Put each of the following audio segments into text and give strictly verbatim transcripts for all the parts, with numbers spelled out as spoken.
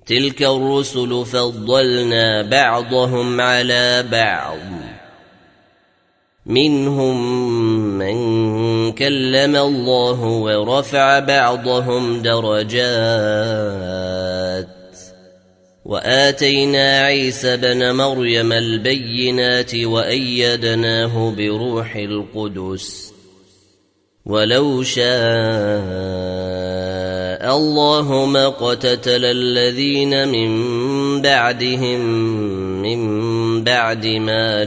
تلك الرسل فضلنا بعضهم على بعض منهم من كلم الله ورفع بعضهم درجات وآتينا عيسى بن مريم البينات وأيدناه بروح القدس ولو شاء الله ما اقتتل الذين من بعدهم من بعد ما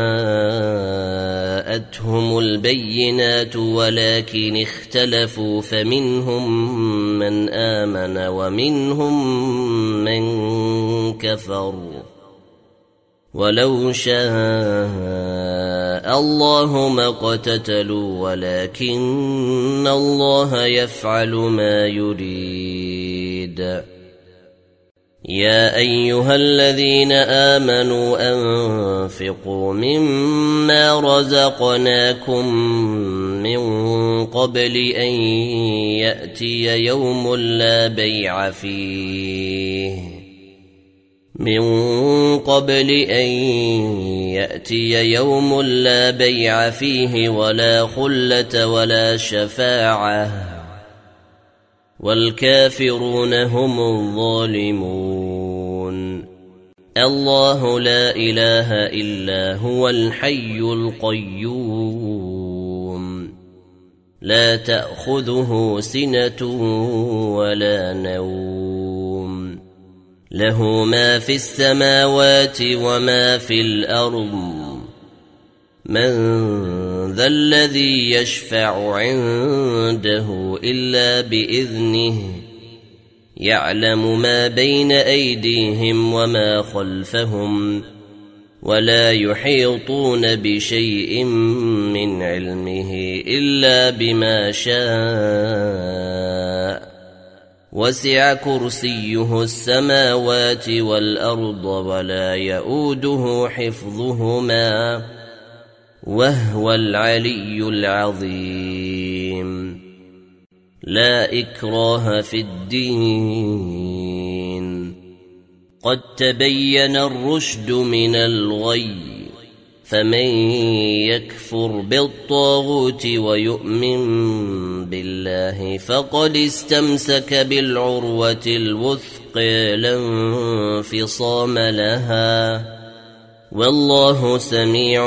جاءتهم البينات ولكن اختلفوا فمنهم من آمن ومنهم من كفر ولو شاء الله ما اقتتلوا ولكن الله يفعل ما يريد يا أيها الذين آمنوا أنفقوا مما رزقناكم من قبل أن يأتي يوم لا بيع فيه من قبل أن يأتي يوم لا بيع فيه ولا خلة ولا شفاعة والكافرون هم الظالمون الله لا إله إلا هو الحي القيوم لا تأخذه سنة ولا نوم له ما في السماوات وما في الأرض من ذا الذي يشفع عنده إلا بإذنه يعلم ما بين أيديهم وما خلفهم ولا يحيطون بشيء من علمه إلا بما شاء وسع كرسيه السماوات والأرض ولا يؤوده حفظهما وهو العلي العظيم لا إكراه في الدين قد تبين الرشد من الغي فمن يكفر بالطاغوت ويؤمن بالله فقد استمسك بالعروة الوثقى لا انفصام لها والله سميع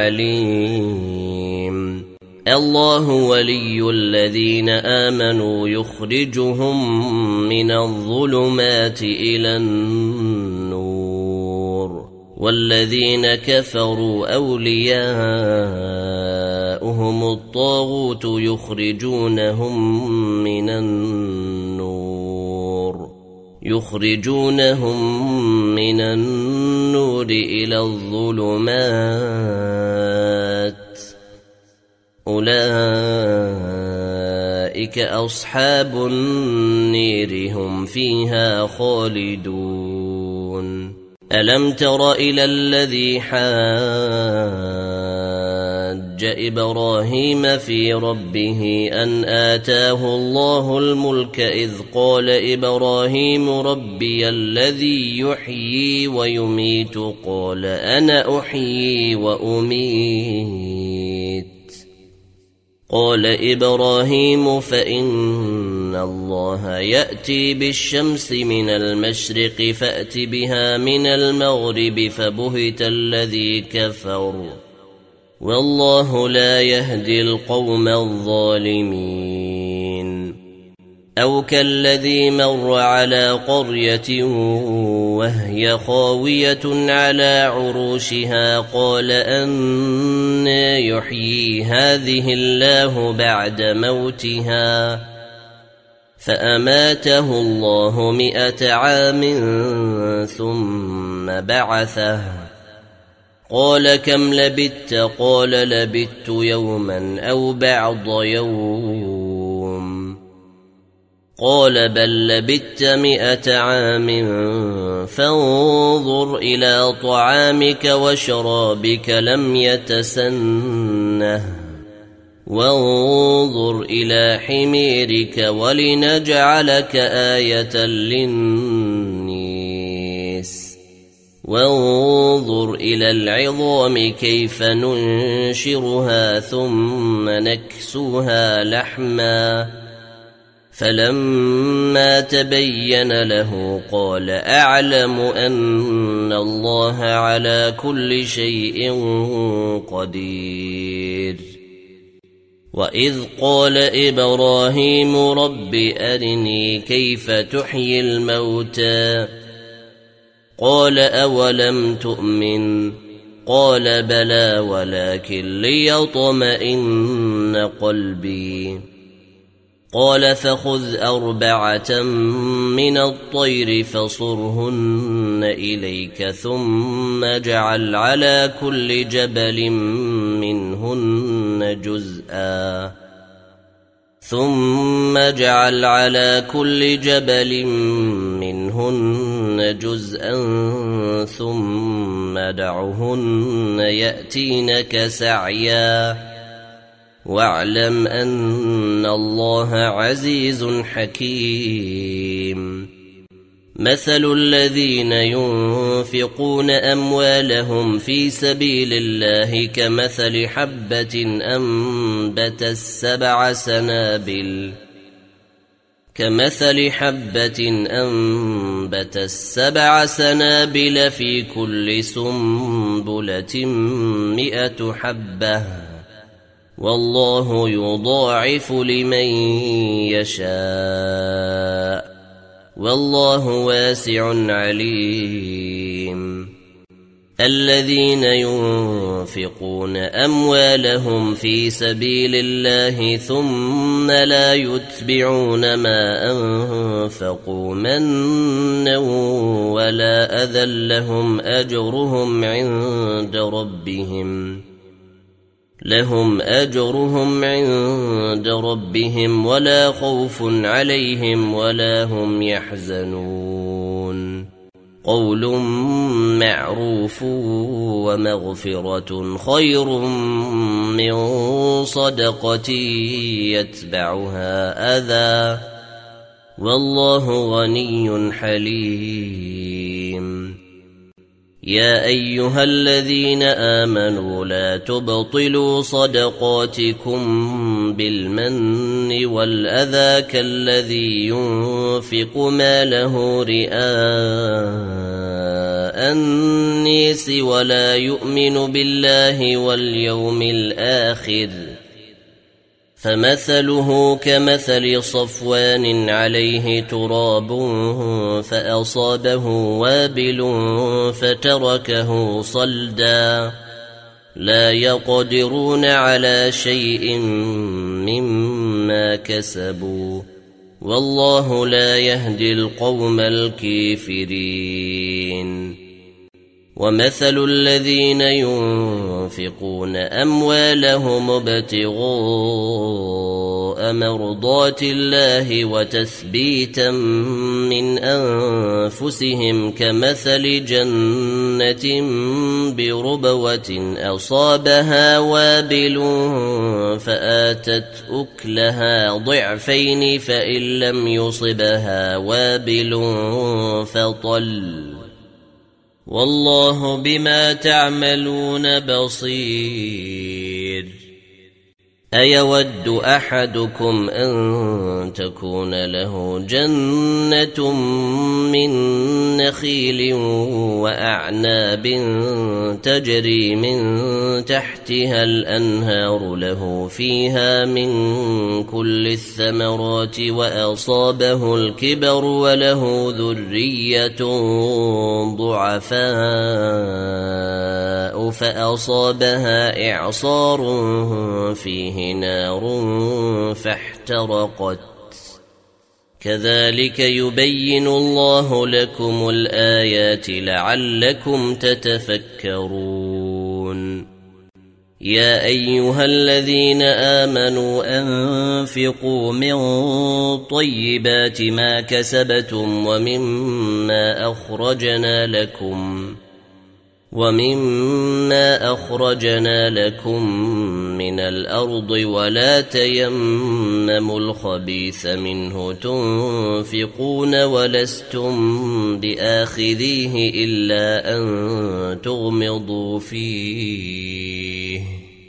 عليم الله ولي الذين آمنوا يخرجهم من الظلمات إلى النور والذين كفروا أولياؤهم الطاغوت يخرجونهم من النور يخرجونهم من النور إلى الظلمات أولئك أصحاب النير هم فيها خالدون ألم تر إلى الذي حاج إبراهيم في ربه أن آتاه الله الملك إذ قال إبراهيم ربي الذي يحيي ويميت قال أنا أحيي وأميت قال إبراهيم فإن الله يأتي بالشمس من المشرق فأت بها من المغرب فبهت الذي كفر والله لا يهدي القوم الظالمين أو كالذي مر على قرية وهي خاوية على عروشها قال أنى يحيي هذه الله بعد موتها فأماته الله مئة عام ثم بعثه قال كم لبثت قال لبثت يوما أو بعض يوم قال بل لبثت مئة عام فانظر إلى طعامك وشرابك لم يتسنه وانظر إلى حميرك ولنجعلك آية للناس خميس وانظر إلى العظام كيف ننشرها ثم نكسوها لحما فلما تبين له قال أعلم أن الله على كل شيء قدير. وإذ قال إبراهيم رب أرني كيف تحيي الموتى قال أولم تؤمن قال بلى ولكن ليطمئن قلبي قال فخذ أربعة من الطير فصرهن إليك ثم اجعل على كل جبل منهن جزءا ثم اجعل على كل جبل منهن جزءا ثم دعهن يأتينك سعيا واعلم أن الله عزيز حكيم. مثل الذين ينفقون أموالهم في سبيل الله كمثل حبة أنبتت سبع سنابل كمثل حبة أنبتت سبع سنابل في كل سنبلة مئة حبة والله يضاعف لمن يشاء والله واسع عليم. الذين ينفقون أموالهم في سبيل الله ثم لا يتبعون ما أنفقوا منا ولا أذى لهم أجرهم عند ربهم لهم أجرهم عند ربهم ولا خوف عليهم ولا هم يحزنون. قول معروف ومغفرة خير من صدقة يتبعها أذى والله غني حليم. يا أيها الذين آمنوا لا تبطلوا صدقاتكم بالمن والأذى كالذي ينفق ماله رئاء الناس ولا يؤمن بالله واليوم الآخر فمثله كمثل صفوان عليه تراب فأصابه وابل فتركه صلدا لا يقدرون على شيء مما كسبوا والله لا يهدي القوم الكافرين. ومثل الذين ينفقون أموالهم ابتغاء مرضات الله وتثبيتا من أنفسهم كمثل جنة بربوة أصابها وابل فآتت أكلها ضعفين فإن لم يصبها وابل فطل والله بما تعملون بصير. أيود أحدكم أن تكون له جنة من نخيل وأعناب تجري من تحتها الأنهار له فيها من كل الثمرات وأصابه الكبر وله ذرية ضعفاء فأصابها إعصار فيه نار فاحترقت كذلك يبين الله لكم الآيات لعلكم تتفكرون. يا أيها الذين آمنوا أنفقوا من طيبات ما كسبتم ومما أخرجنا لكم ومما أخرجنا لكم من الأرض ولا تيمموا الخبيث منه تنفقون ولستم بآخذيه إلا أن تغمضوا فيه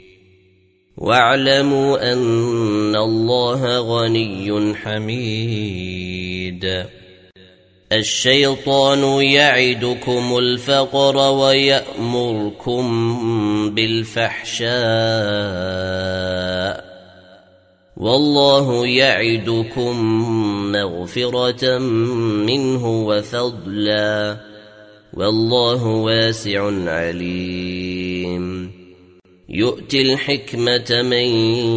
واعلموا أن الله غني حميد. الشيطان يعدكم الفقر ويأمركم بالفحشاء والله يعدكم مغفرة منه وفضلا والله واسع عليم. يؤتي الحكمة من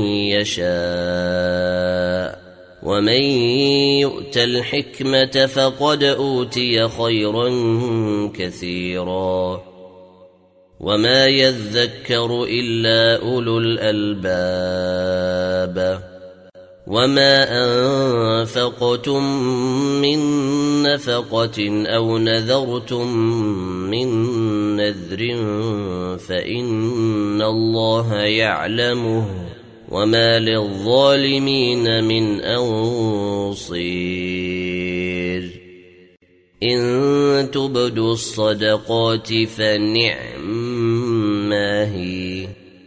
يشاء ومن يؤت الحكمة فقد أوتي خيرا كثيرا وما يذكر إلا أولو الألباب. وما أنفقتم من نفقة أو نذرتم من نذر فإن الله يعلمه وما للظالمين من أنصير. إن تبدوا الصدقات فنعما هي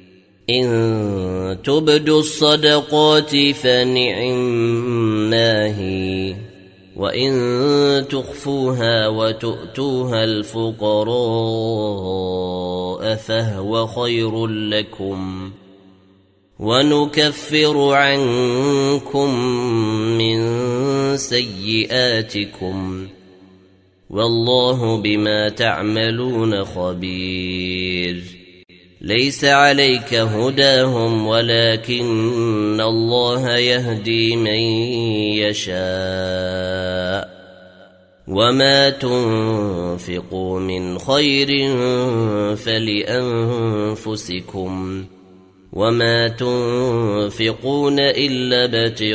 إن تبدوا الصدقات فنعما هي وإن تخفوها وتؤتوها الفقراء فهو خير لكم ونكفر عنكم من سيئاتكم والله بما تعملون خبير. ليس عليك هداهم ولكن الله يهدي من يشاء وما تنفقوا من خير فلأنفسكم وما تنفقون إلا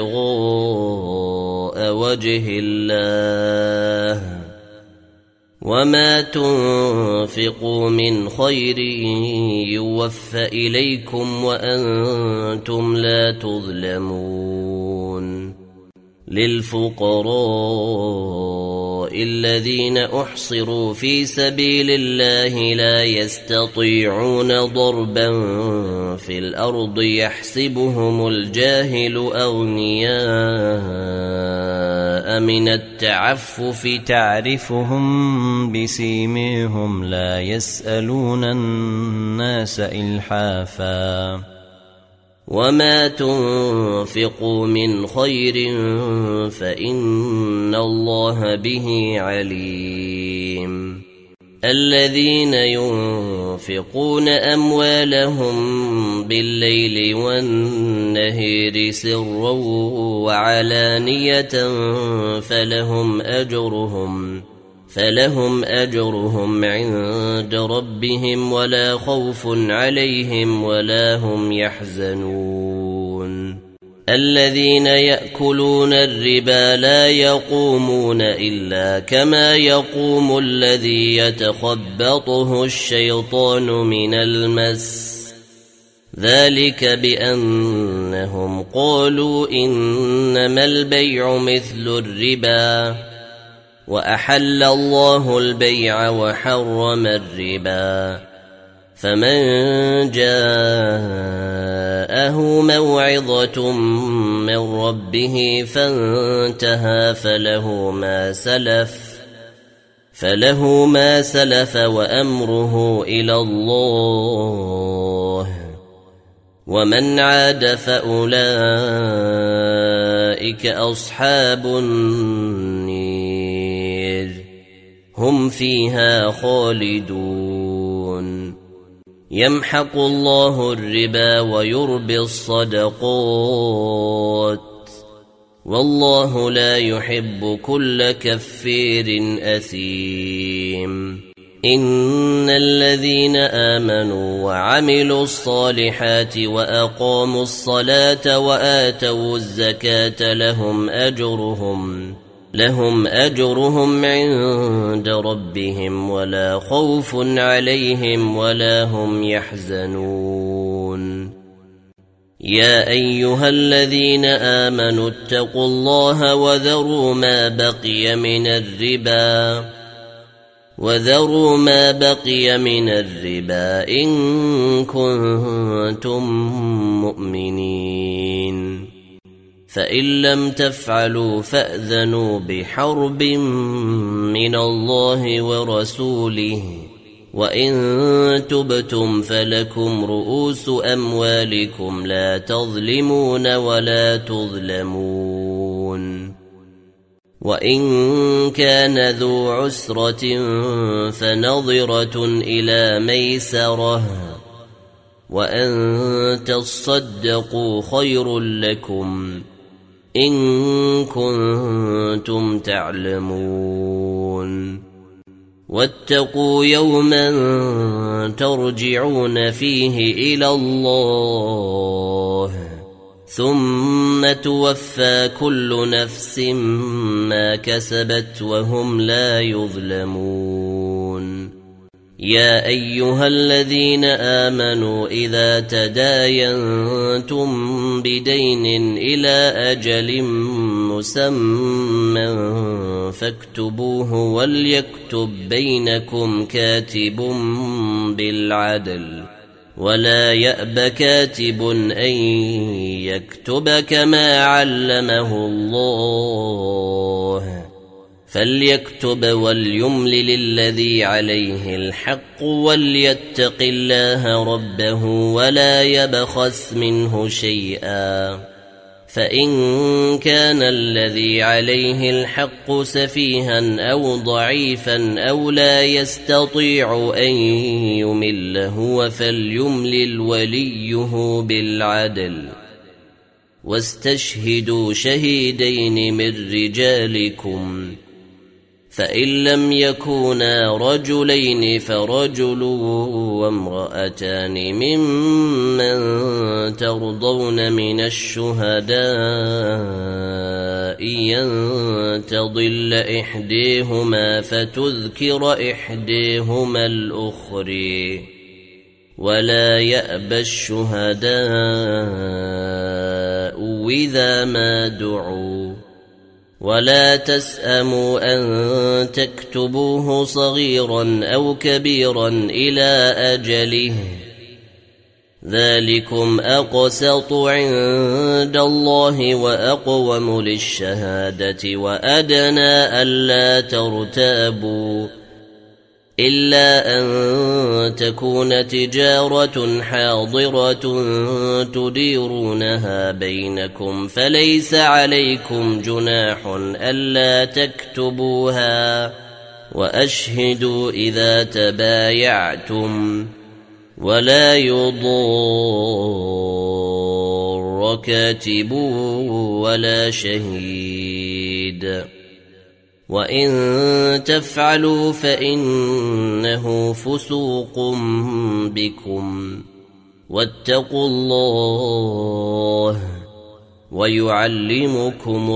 ابتغاء وجه الله وما تنفقوا من خير يوفى إليكم وأنتم لا تظلمون. للفقراء الذين أحصروا في سبيل الله لا يستطيعون ضربا في الأرض يحسبهم الجاهل أغنياء من التعفف تعرفهم بسيميهم لا يسألون الناس إلحافا وما تنفقوا من خير فإن الله به عليم. الذين ينفقون أموالهم بالليل والنهار سرا وعلانية فلهم أجرهم فلهم أجرهم عند ربهم ولا خوف عليهم ولا هم يحزنون. الذين يأكلون الربا لا يقومون إلا كما يقوم الذي يتخبطه الشيطان من المس ذلك بأنهم قالوا إنما البيع مثل الربا وأحل الله البيع وحرم الربا. فمن جاءه موعظة من ربه فانتهى فله ما سلف فله ما سلف وأمره إلى الله ومن عاد فأولئك أصحاب النير هم فيها خالدون. يمحق الله الربا ويربي الصدقات والله لا يحب كل كفير أثيم. إن الذين آمنوا وعملوا الصالحات وأقاموا الصلاة وآتوا الزكاة لهم أجرهم لهم أجرهم عند ربهم ولا خوف عليهم ولا هم يحزنون يا أيها الذين آمنوا اتقوا الله وذروا ما بقي من الربا وذروا ما بقي من الربا إن كنتم مؤمنين فإن لم تفعلوا فأذنوا بحرب من الله ورسوله وإن تبتم فلكم رؤوس أموالكم لا تظلمون ولا تظلمون وإن كان ذو عسرة فنظرة إلى ميسرة وأن تصدقوا خير لكم إن كنتم تعلمون واتقوا يوما ترجعون فيه إلى الله ثم توفى كل نفس ما كسبت وهم لا يظلمون يا أيها الذين آمنوا إذا تداينتم بدين إلى أجل مسمى فاكتبوه وليكتب بينكم كاتب بالعدل ولا يأب كاتب أن يكتب كما علمه الله فليكتب وليملل الذي عليه الحق وليتق الله ربه ولا يبخس منه شيئا فإن كان الذي عليه الحق سفيها أو ضعيفا أو لا يستطيع أن يمل هو فليملل وليه بالعدل واستشهدوا شهيدين من رجالكم فإن لم يكونا رجلين فرجل وامرأتان ممن ترضون من الشهداء أن تضل إحديهما فتذكر إحديهما الأخرى ولا يأبى الشهداء إذا ما دعوا ولا تسأموا أن تكتبوه صغيرا أو كبيرا إلى أجله ذلكم أقسط عند الله وأقوم للشهادة وأدنى ألا ترتابوا إلا أن تكون تجارة حاضرة تديرونها بينكم فليس عليكم جناح ألا تكتبوها وأشهدوا إذا تبايعتم ولا يضار كاتب ولا شهيد وإن تفعلوا فإنه فسوق بكم واتقوا الله ويعلمكم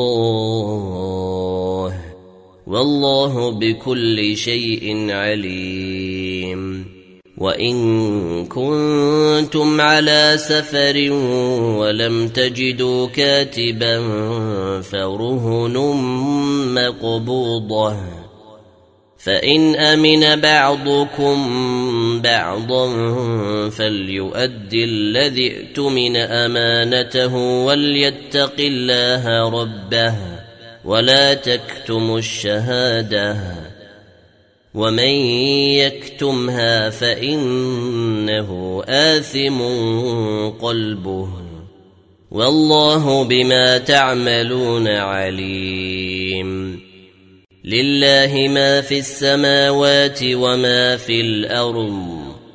الله والله بكل شيء عليم وإن كنتم على سفر ولم تجدوا كاتبا فرهن مقبوضة فإن أمن بعضكم بعضا فليؤدي الذي ائتمن أمانته وليتق الله ربه ولا تكتموا الشهادة ومن يكتمها فإنه آثم قلبه والله بما تعملون عليم لله ما في السماوات وما في الأرض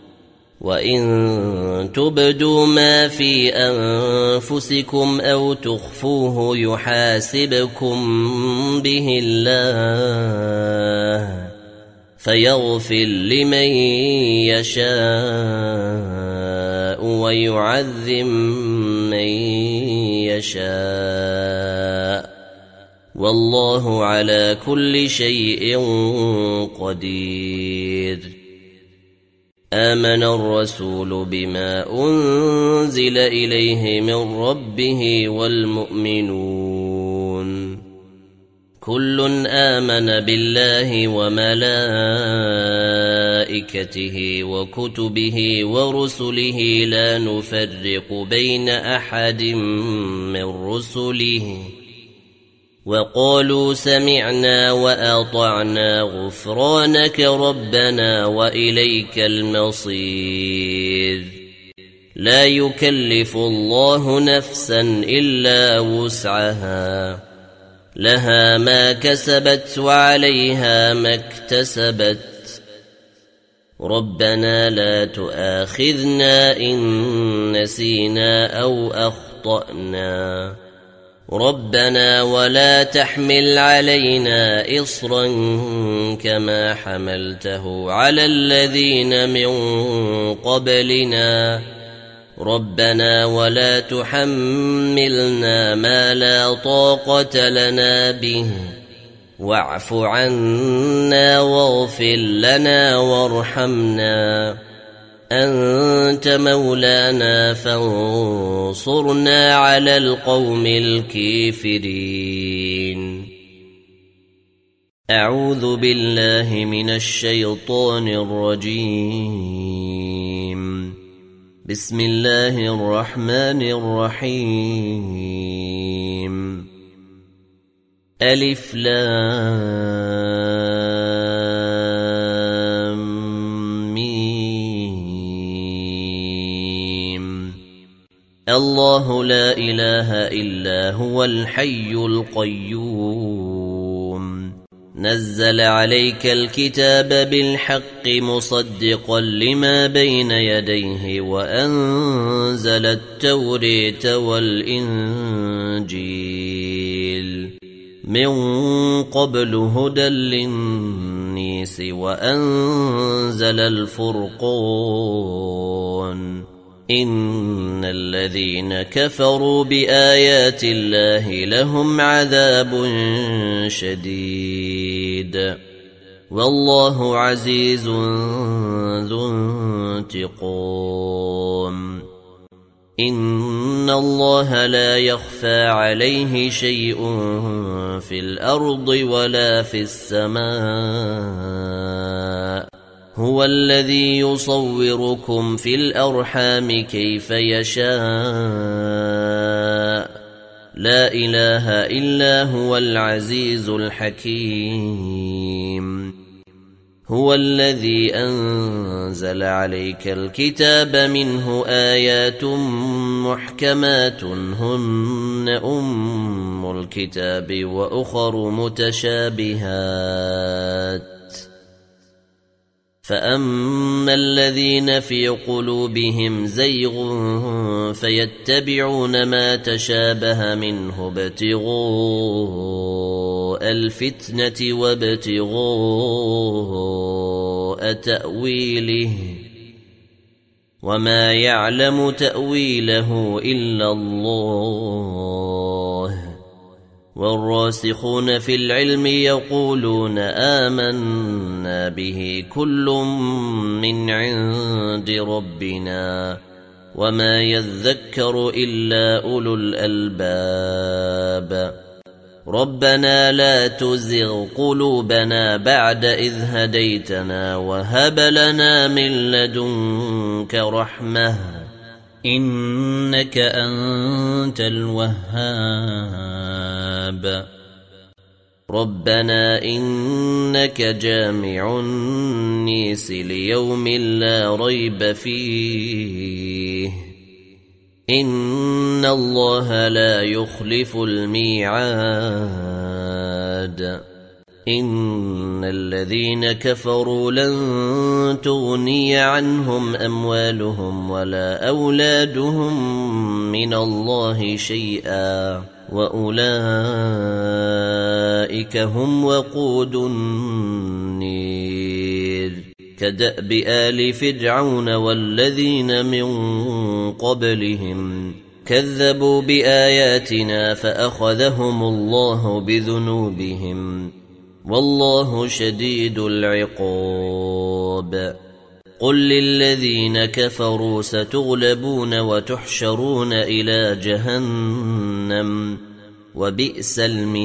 وإن تبدوا ما في أنفسكم أو تخفوه يحاسبكم به الله فيغفر لمن يشاء ويعذب من يشاء والله على كل شيء قدير. آمن الرسول بما أنزل إليه من ربه والمؤمنون كل آمن بالله وملائكته وكتبه ورسله لا نفرق بين أحد من رسله وقالوا سمعنا وأطعنا غفرانك ربنا وإليك المصير. لا يكلف الله نفسا إلا وسعها لها ما كسبت وعليها ما اكتسبت ربنا لا تؤاخذنا إن نسينا أو أخطأنا ربنا ولا تحمل علينا إصرا كما حملته على الذين من قبلنا ربنا ولا تحملنا ما لا طاقة لنا به واعف عنا واغفر لنا وارحمنا أنت مولانا فانصرنا على القوم الكافرين. أعوذ بالله من الشيطان الرجيم. بسم الله الرحمن الرحيم. ألف لام الله لا إله إلا هو الحي القيوم نزل عليك الكتاب بالحق مصدقا لما بين يديه وأنزل التوراة والإنجيل من قبل هدى للناس وأنزل الفرقان إن الذين كفروا بآيات الله لهم عذاب شديد والله عزيز ذو انتقام. إن الله لا يخفى عليه شيء في الأرض ولا في السماء هو الذي يصوركم في الأرحام كيف يشاء لا إله إلا هو العزيز الحكيم. هو الذي أنزل عليك الكتاب منه آيات محكمات هن أم الكتاب وأخر متشابهات فأما الذين في قلوبهم زيغ فيتبعون ما تشابه منه ابتغاء الفتنة وابتغاء تأويله وما يعلم تأويله إلا الله والراسخون في العلم يقولون آمنا به كل من عند ربنا وما يذكر إلا أولو الألباب. ربنا لا تزغ قلوبنا بعد إذ هديتنا وهب لنا من لدنك رحمة إنك أنت الوهاب. ربنا إنك جامع الناس ليوم لا ريب فيه إن الله لا يخلف الميعاد. إن الذين كفروا لن تغني عنهم أموالهم ولا أولادهم من الله شيئا وأولئك هم وقود النير كدأب آل فرعون والذين من قبلهم كذبوا بآياتنا فأخذهم الله بذنوبهم والله شديد العقاب قل للذين كفروا ستغلبون وتحشرون إلى جهنم وبئس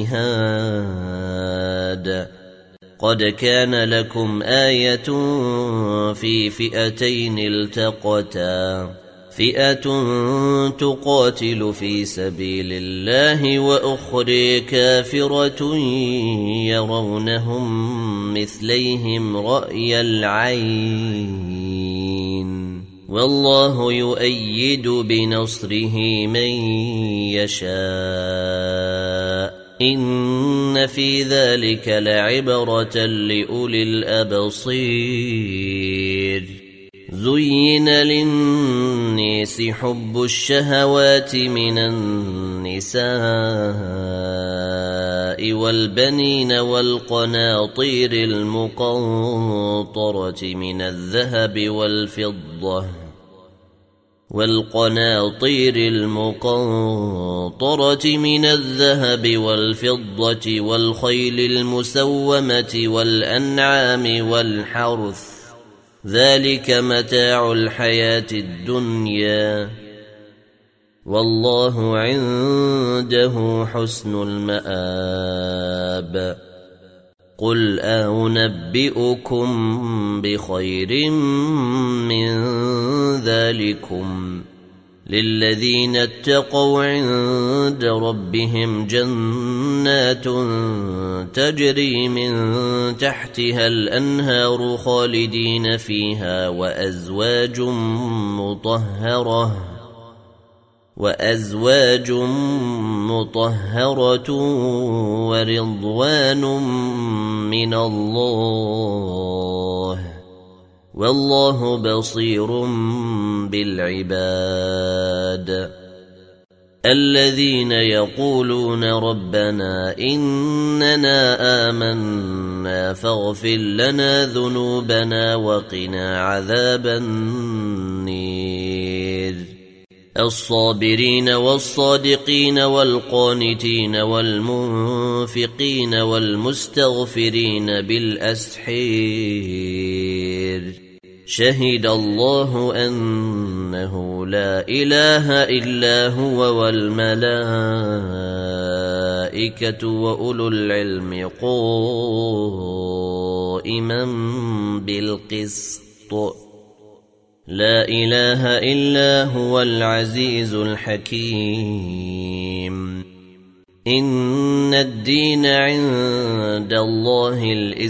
المهاد قد كان لكم آية في فئتين التقتا فئة تقاتل في سبيل الله وأخرى كافرة يرونهم مثليهم رأي العين والله يؤيد بنصره من يشاء إن في ذلك لعبرة لأولي الأبصير زين للناس حب الشهوات من النساء والبنين والقناطير المقنطرة من الذهب والفضة والقناطير المقنطرة من الذهب والفضة والخيل المسومة والأنعام والحرث ذلك متاع الحياة الدنيا والله عنده حسن المآب قل أنبئكم بخير من ذلكم للذين اتقوا عند ربهم جنات تجري من تحتها الأنهار خالدين فيها وأزواج مطهرة وأزواج مطهرة ورضوان من الله والله بصير بالعباد الذين يقولون ربنا إننا آمنا فاغفر لنا ذنوبنا وقنا عذاب النير الصابرين والصادقين والقانتين والمنفقين والمستغفرين بالأسحير شهد الله أنه لا إله إلا هو والملائكة وأولو العلم قائما بالقسط لا إله إلا هو العزيز الحكيم إن الدين عند الله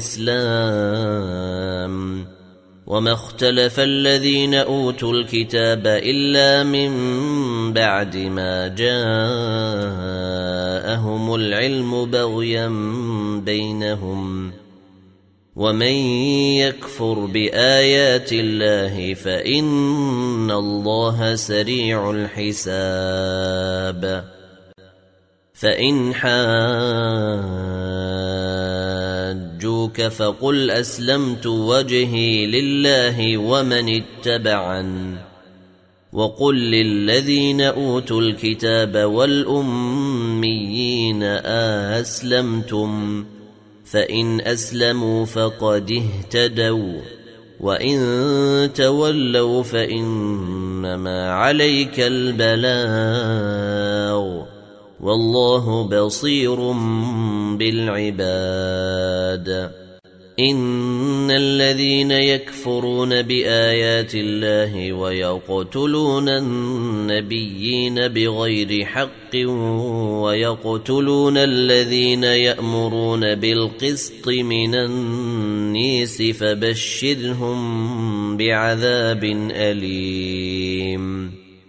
الإسلام وما اختلف الذين أوتوا الكتاب إلا من بعد ما جاءهم العلم بغيا بينهم ومن يكفر بآيات الله فإن الله سريع الحساب فإن حاجوك فقل أسلمت وجهي لله ومن اتبعن وقل للذين أوتوا الكتاب والأميين أسلمتم فإن أسلموا فقد اهتدوا وإن تولوا فإنما عليك البلاغ والله بصير بالعباد إن الذين يكفرون بآيات الله ويقتلون النبيين بغير حق ويقتلون الذين يأمرون بالقسط من الناس فبشرهم بعذاب أليم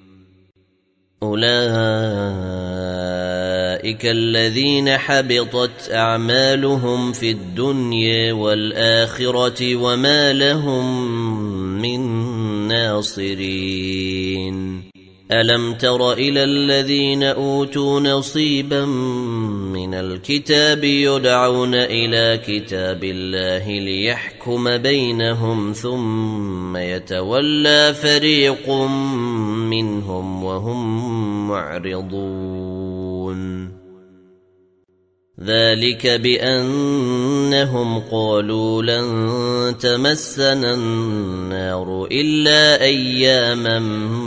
أولئك الذين حبطت أعمالهم في الدنيا والآخرة وما لهم من ناصرين ألم تر إلى الذين أوتوا نصيبا من الكتاب يدعون إلى كتاب الله ليحكم بينهم ثم يتولى فريق منهم وهم معرضون ذلك بأنهم قالوا لن تمسنا النار إلا أياما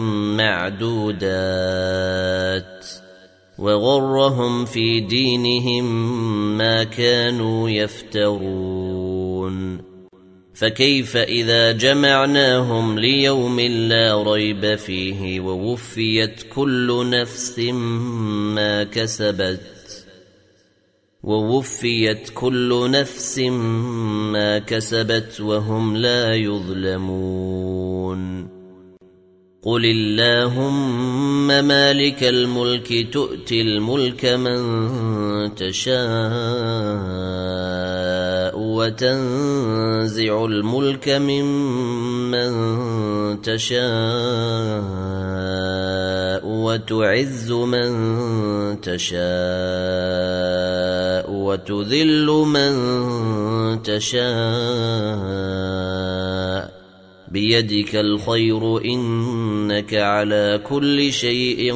معدودات وغرهم في دينهم ما كانوا يفترون فكيف إذا جمعناهم ليوم لا ريب فيه ووفيت كل نفس ما كسبت ووفيت كل نفس ما كسبت وهم لا يظلمون قل اللهم مالك الملك تؤتي الملك من تشاء وتنزع الملك ممن تشاء وتعز من تشاء وتذل من تشاء بيدك الخير إنك على كل شيء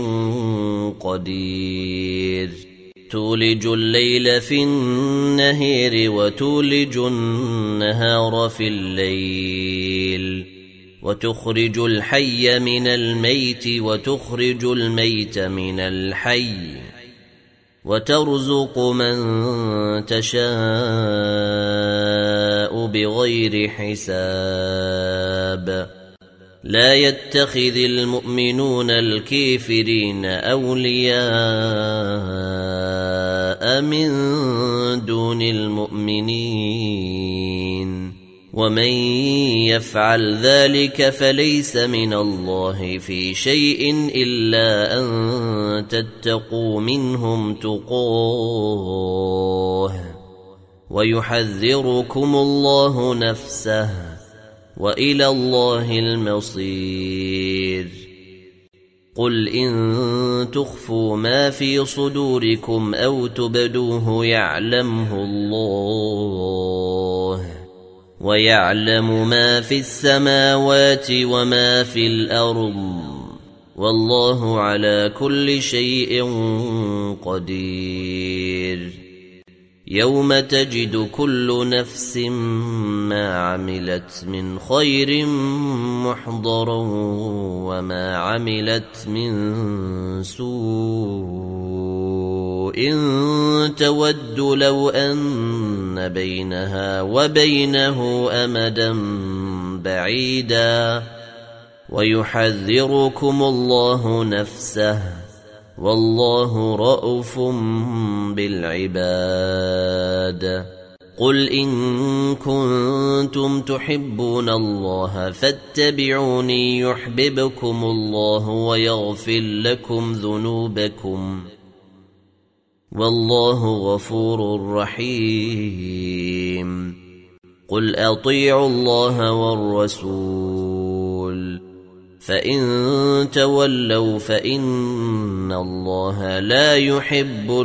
قدير تولج الليل في النهار وتولج النهار في الليل وتخرج الحي من الميت وتخرج الميت من الحي وترزق من تشاء بغير حساب لا يتخذ المؤمنون الكافرين أولياء من دون المؤمنين ومن يفعل ذلك فليس من الله في شيء إلا أن تتقوا منهم تقاه ويحذركم الله نفسه وإلى الله المصير قل إن تخفوا ما في صدوركم أو تبدوه يعلمه الله ويعلم ما في السماوات وما في الأرض والله على كل شيء قدير يوم تجد كل نفس ما عملت من خير محضرا وما عملت من سوء تود لو أن بينها وبينه أمدا بعيدا ويحذركم الله نفسه والله رءوف بالعباد قل إن كنتم تحبون الله فاتبعوني يحببكم الله ويغفر لكم ذنوبكم والله غفور رحيم قل أطيعوا الله والرسول فإن تولوا فإن الله لا يحب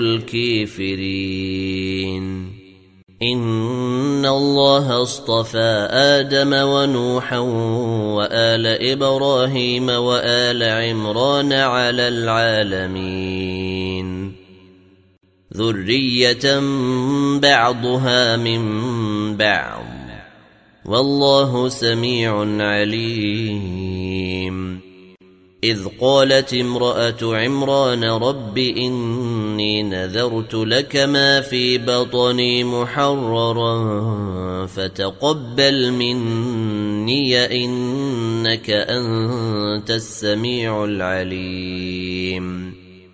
الكافرين إن الله اصطفى آدم ونوحا وآل إبراهيم وآل عمران على العالمين ذرية بعضها من بعض والله سميع عليم إذ قالت امرأة عمران رب إني نذرت لك ما في بطني محررا فتقبل مني إنك أنت السميع العليم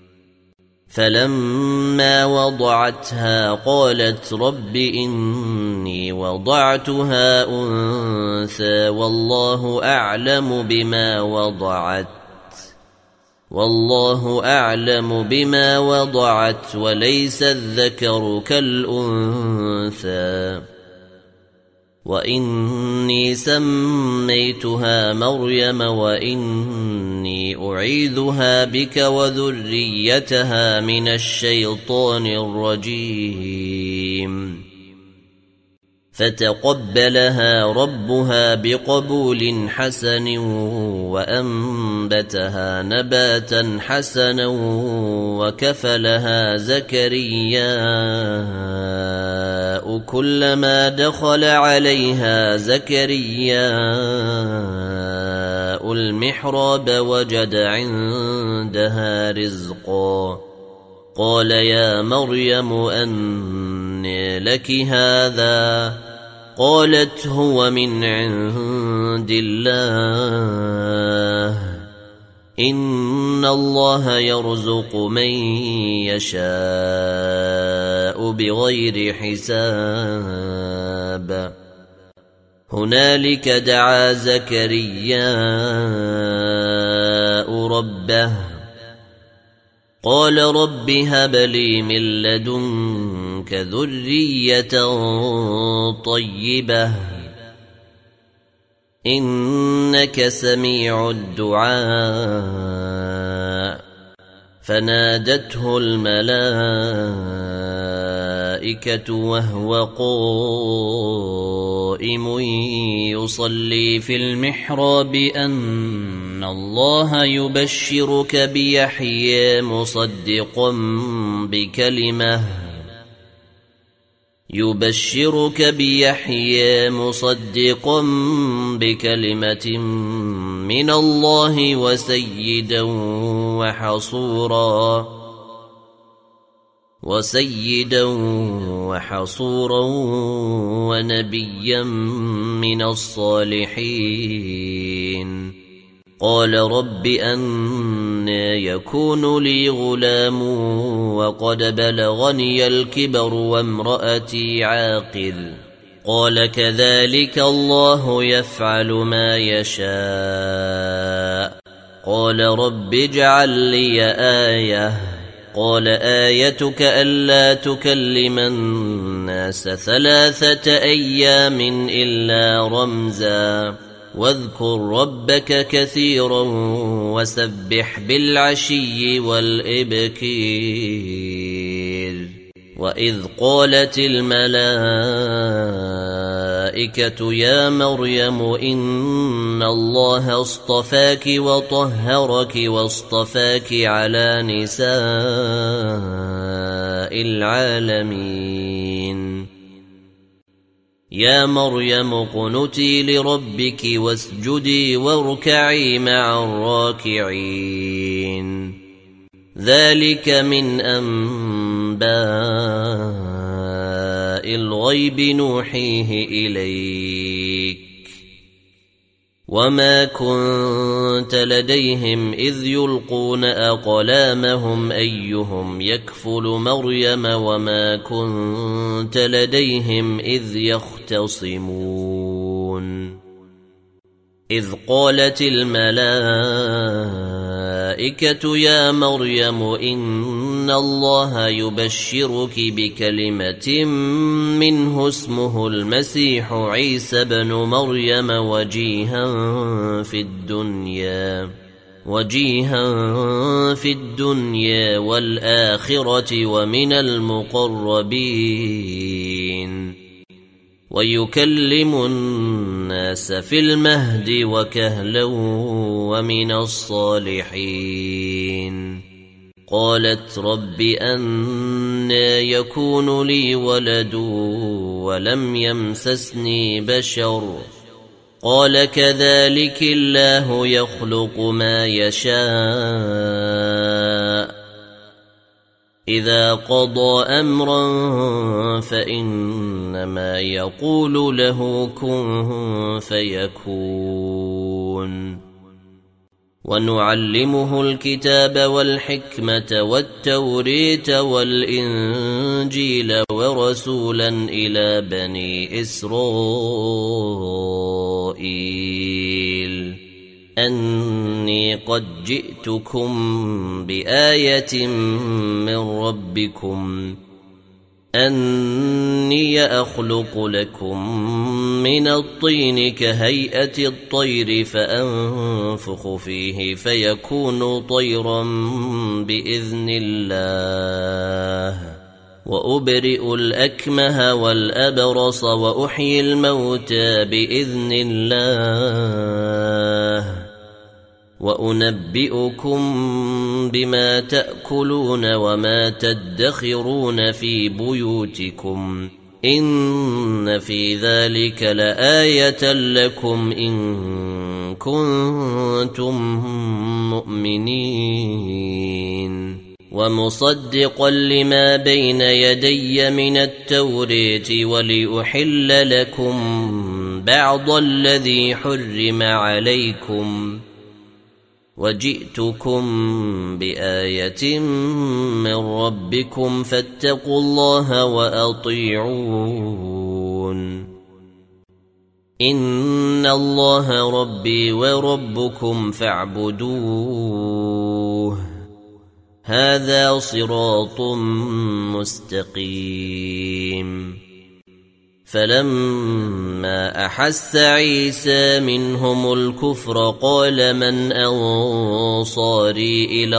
فلما وضعتها قالت رب إني وضعتها أنثى والله أعلم بما وضعت والله أعلم بما وضعت وليس الذكر كالأنثى وإني سميتها مريم وإني أعيذها بك وذريتها من الشيطان الرجيم فتقبلها ربها بقبول حسن وأنبتها نباتا حسنا وكفلها زكرياء كلما دخل عليها زكرياء المحراب وجد عندها رزقا قال يا مريم أنى لك هذا قالت هو من عند الله إن الله يرزق من يشاء بغير حساب هنالك دعا زكرياء ربه قال رب هب لي من لدنك ذرية طيبة إنك سميع الدعاء فنادته الملائكة وهو قائم يصلي في المحراب أن الله يبشرك بيحيى مصدقا بكلمة يبشرك بيحيى مصدقا بكلمة من الله وسيدا وحصورا وسيدا وحصورا ونبيا من الصالحين قال رب أنى يكون لي غلام وقد بلغني الكبر وامرأتي عاقر قال كذلك الله يفعل ما يشاء قال رب اجعل لي آية قال آيتك ألا تكلم الناس ثلاثة أيام إلا رمزا واذكر ربك كثيرا وسبح بالعشي والإبكير وإذ قالت الملائكة يا مريم إن الله اصطفاك وطهرك واصطفاك على نساء العالمين يا مريم اقنتي لربك واسجدي واركعي مع الراكعين ذلك من أنباء الغيب نوحيه إليك وما كنت لديهم إذ يلقون أقلامهم أيهم يكفل مريم وما كنت لديهم إذ يختصمون إذ قالت الملائكة يا مريم إن الله يبشرك بكلمة منه اسمه المسيح عيسى بن مريم وجيها في الدنيا وجيها في الدنيا والآخرة ومن المقربين ويكلم الناس في المهد وكهلا ومن الصالحين قالت رب أنى يكون لي ولد ولم يمسسني بشر قال كذلك الله يخلق ما يشاء إذا قضى أمرا فإنما يقول له كن فيكون ونعلمه الكتاب والحكمة والتوريت والإنجيل ورسولا إلى بني إسرائيل أني قد جئتكم بآية من ربكم أني أخلق لكم من الطين كهيئة الطير فأنفخ فيه فيكون طيرا بإذن الله وأبرئ الأكمه والأبرص وأحيي الموتى بإذن الله وأنبئكم بما تأكلون وما تدخرون في بيوتكم إن في ذلك لآية لكم إن كنتم مؤمنين ومصدقا لما بين يدي من التوريت ولأحل لكم بعض الذي حرم عليكم وجئتكم بآية من ربكم فاتقوا الله وأطيعون إن الله ربي وربكم فاعبدوه هذا صراط مستقيم فلما أحس عيسى منهم الكفر قال من أنصاري إلى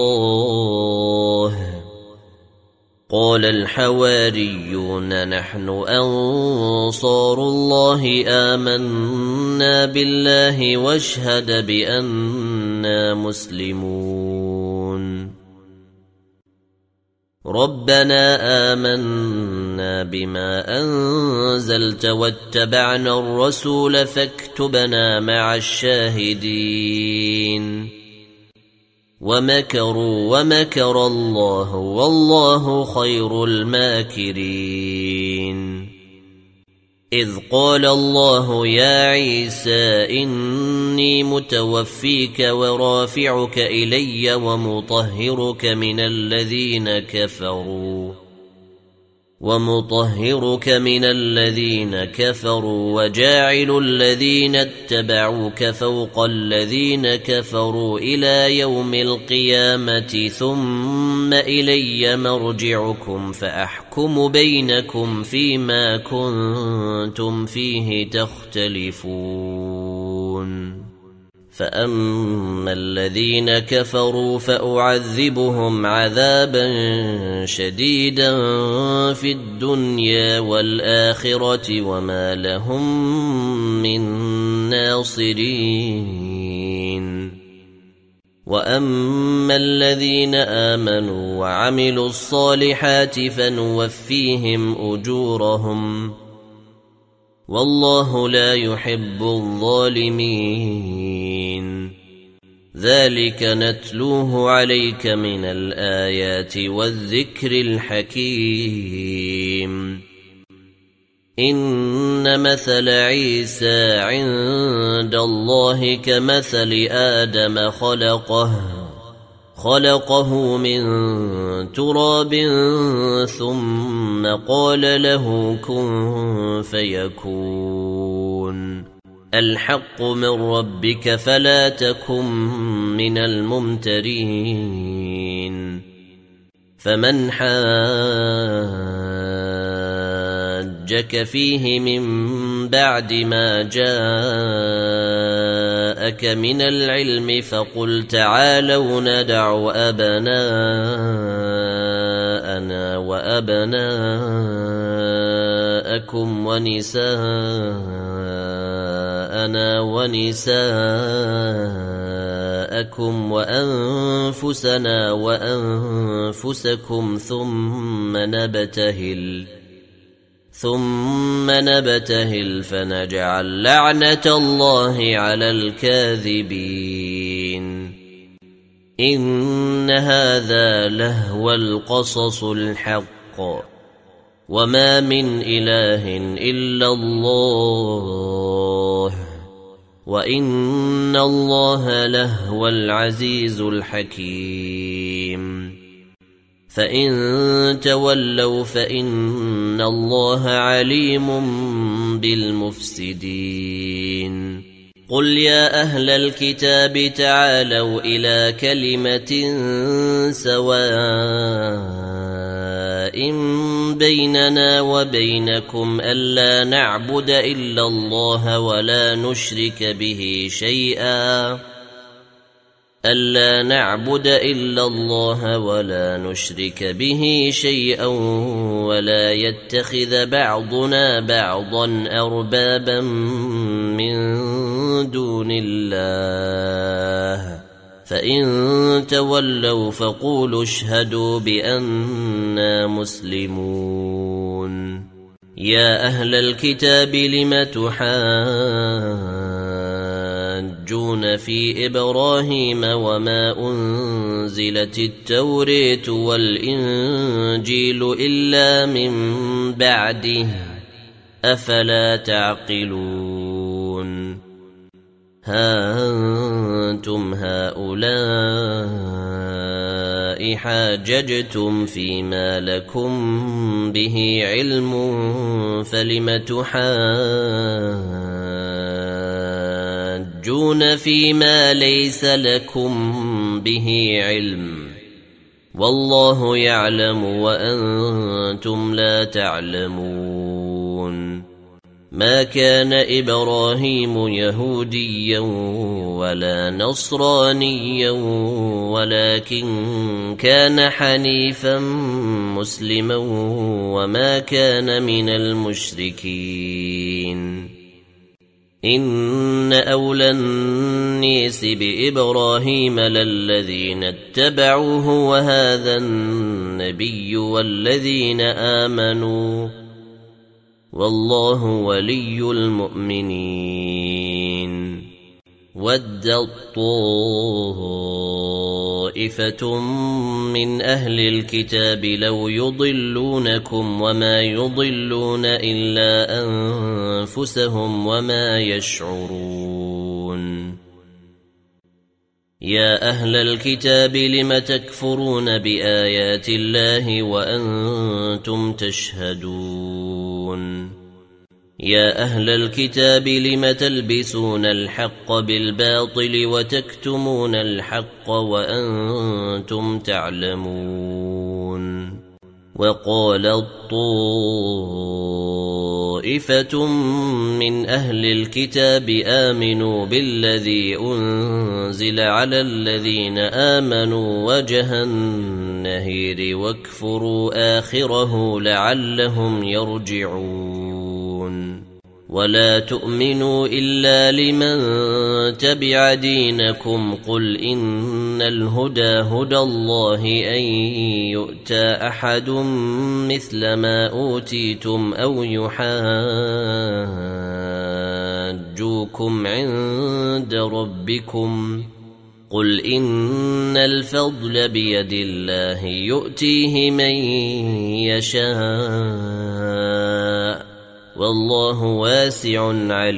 الله قال الحواريون نحن أنصار الله آمنا بالله واشهد بأننا مسلمون ربنا آمنا بما أنزلت واتبعنا الرسول فاكتبنا مع الشاهدين ومكروا ومكر الله والله خير الماكرين إذ قال الله يا عيسى إني متوفيك ورافعك إلي ومطهرك من الذين كفروا ومطهرك من الذين كفروا وجاعل الذين اتبعوك فوق الذين كفروا إلى يوم القيامة ثم إلي مرجعكم فأحكم بينكم فيما كنتم فيه تختلفون فأما الذين كفروا فأعذبهم عذابا شديدا في الدنيا والآخرة وما لهم من ناصرين وأما الذين آمنوا وعملوا الصالحات فنوفيهم أجورهم والله لا يحب الظالمين ذلك نتلوه عليك من الآيات والذكر الحكيم إن مثل عيسى عند الله كمثل آدم خلقه خلقه من تراب ثم قال له كن فيكون الحق من ربك فلا تكن من الممترين فمن حاجك فيه من بعد ما جاءك من العلم فقل تعالوا ندع أبناءنا وأبناءكم ونساءنا ونساءكم وأنفسنا وأنفسكم ثم نبتهل ثم نبتهل فنجعل لعنة الله على الكاذبين إن هذا لهو القصص الحق وما من إله إلا الله وإن الله لهو العزيز الحكيم فإن تولوا فإن الله عليم بالمفسدين قل يا أهل الكتاب تعالوا إلى كلمة سواء بيننا وبينكم ألا نعبد إلا الله ولا نشرك به شيئا ألا نعبد إلا الله ولا نشرك به شيئا ولا يتخذ بعضنا بعضا أربابا من دون الله فإن تولوا فقولوا اشهدوا بأننا مسلمون يا أهل الكتاب لم تحاجون في إبراهيم وما أنزلت التوراة والإنجيل إلا من بعده أفلا تعقلون ها أنتم هؤلاء حاججتم فيما لكم به علم فلم تحاجون فيما ليس لكم به علم والله يعلم وأنتم لا تعلمون ما كان إبراهيم يهوديا ولا نصرانيا ولكن كان حنيفا مسلما وما كان من المشركين إن أولى الناس بإبراهيم للذين اتبعوه وهذا النبي والذين آمنوا والله ولي المؤمنين ودت طائفة من أهل الكتاب لو يضلونكم وما يضلون إلا أنفسهم وما يشعرون يا أهل الكتاب لم تكفرون بآيات الله وأنتم تشهدون يا أهل الكتاب لم تلبسون الحق بالباطل وتكتمون الحق وأنتم تعلمون وقال الطائفة من أهل الكتاب آمنوا بالذي أنزل على الذين آمنوا وجه النهير واكفروا آخره لعلهم يرجعون ولا تؤمنوا إلا لمن تبع دينكم قل إن الهدى هدى الله أن يؤتى أحد مثل ما أوتيتم أو يحاجوكم عند ربكم قل إن الفضل بيد الله يؤتيه من يشاء والله واسع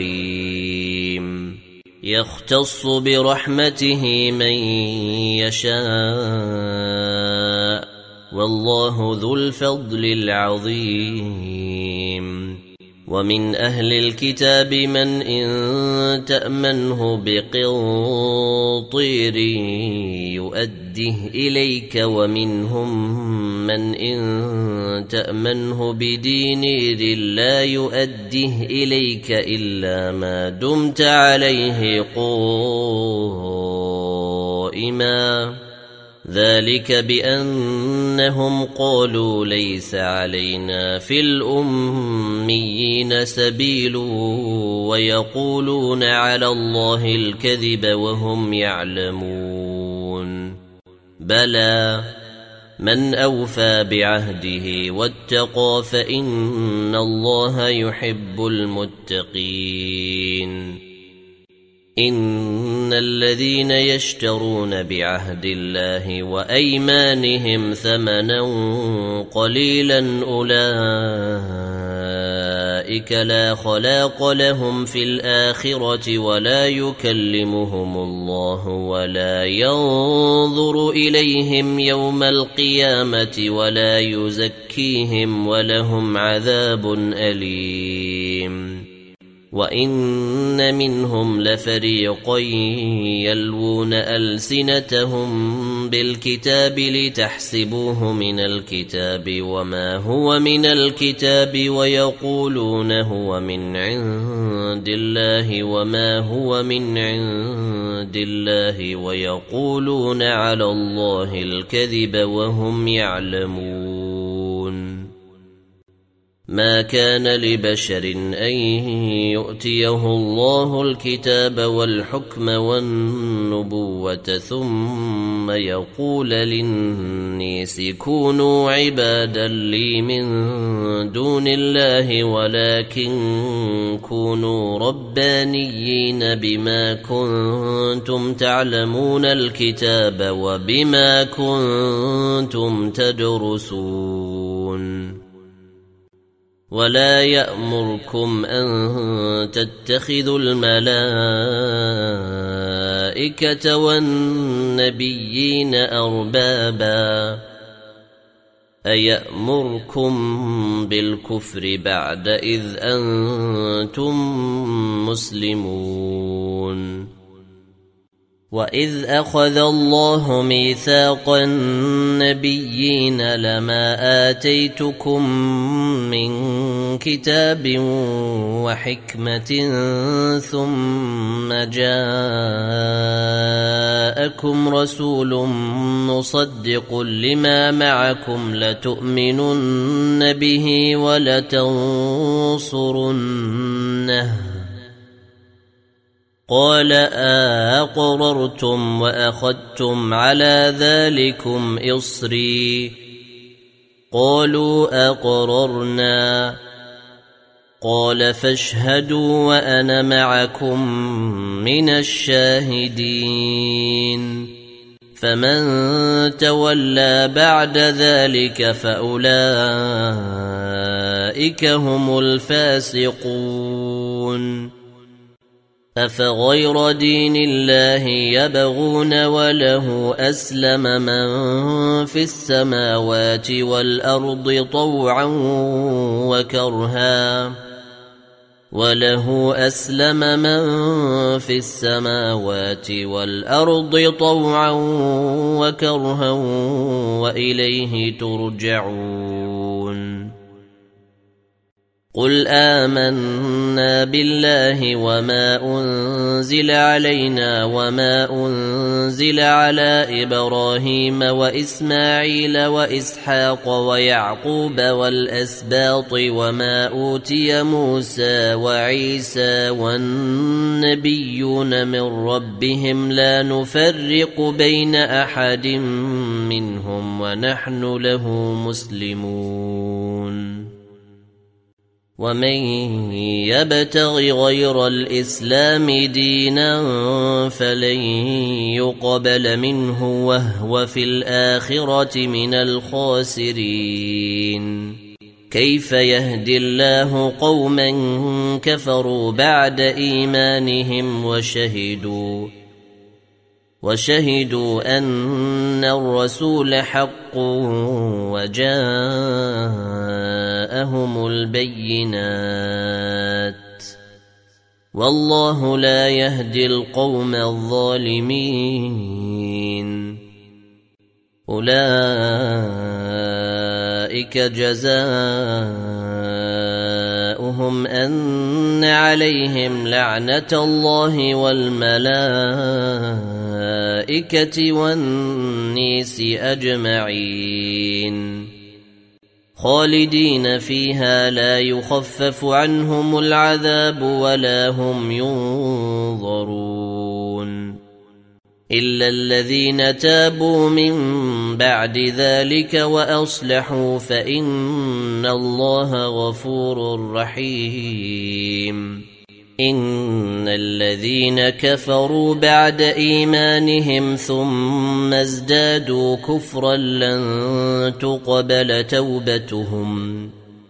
عليم يختص برحمته من يشاء والله ذو الفضل العظيم ومن أهل الكتاب من إن تأمنه بقنطير يؤده إليك ومنهم من إن تأمنه بدينار لا يؤده إليك إلا ما دمت عليه قائما ذلك بأنهم قالوا ليس علينا في الأميين سبيل ويقولون على الله الكذب وهم يعلمون بلى من أوفى بعهده واتقى فإن الله يحب المتقين إن الذين يشترون بعهد الله وأيمانهم ثمنا قليلا أولئك لا خلاق لهم في الآخرة ولا يكلمهم الله ولا ينظر إليهم يوم القيامة ولا يزكيهم ولهم عذاب أليم وإن منهم لفريقا يلوون ألسنتهم بالكتاب لتحسبوه من الكتاب وما هو من الكتاب ويقولون هو من عند الله وما هو من عند الله ويقولون على الله الكذب وهم يعلمون. ما كان لبشر أن يؤتيه الله الكتاب والحكم والنبوة ثم يقول للناس كونوا عبادا لي من دون الله ولكن كونوا ربانيين بما كنتم تعلمون الكتاب وبما كنتم تدرسون. ولا يأمركم أن تتخذوا الملائكة والنبيين أربابا أيأمركم بالكفر بعد إذ أنتم مسلمون. وإذ أخذ الله ميثاق النبيين لما آتيتكم من كتاب وحكمة ثم جاءكم رسول مصدق لما معكم لتؤمنن به ولتنصرنه قال أأقررتم وأخذتم على ذلكم إصري قالوا أقررنا قال فاشهدوا وأنا معكم من الشاهدين. فمن تولى بعد ذلك فأولئك هم الفاسقون. أفغير دين الله يبغون وله أسلم من في السماوات والأرض طوعا وكرها وله أسلم من في السماوات والأرض طوعا وكرها وإليه ترجعون. قل آمنا بالله وما أنزل علينا وما أنزل على إبراهيم وإسماعيل وإسحاق ويعقوب والأسباط وما أوتي موسى وعيسى والنبيون من ربهم لا نفرق بين أحد منهم ونحن له مسلمون. ومن يبتغ غير الإسلام دينا فلن يقبل منه وهو في الآخرة من الخاسرين. كيف يهدي الله قوما كفروا بعد إيمانهم وشهدوا وشهدوا أن الرسول حق وجاءهم البينات والله لا يهدي القوم الظالمين. أولئك جزاؤهم أن عليهم لعنة الله والملائكة والناس أجمعين خالدين فيها لا يخفف عنهم العذاب ولا هم ينظرون إلا الذين تابوا من بعد ذلك وأصلحوا فإن الله غفور رحيم. إن الذين كفروا بعد إيمانهم ثم ازدادوا كفرا لن تقبل توبتهم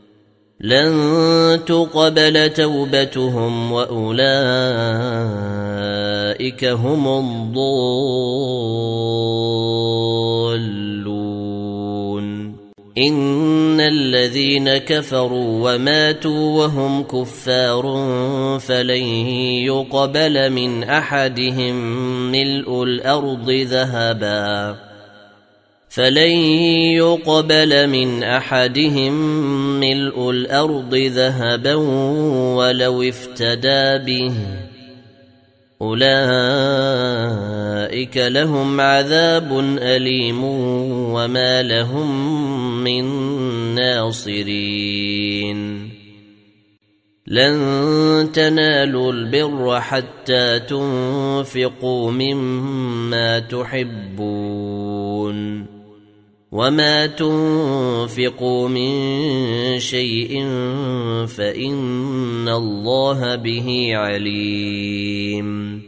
لن تقبل توبتهم وأولئك هم الضالون. إن الذين كفروا وماتوا وهم كفار فلن يقبل من أحدهم ملء الأرض ذهبا فلن يقبل من أحدهم ملء الأرض ذهبا ولو افتدى به أولئك لهم عذاب أليم وما لهم من ناصرين لن تنالوا البر حتى تنفقوا مما تحبون وما تنفقوا من شيء فإن الله به عليم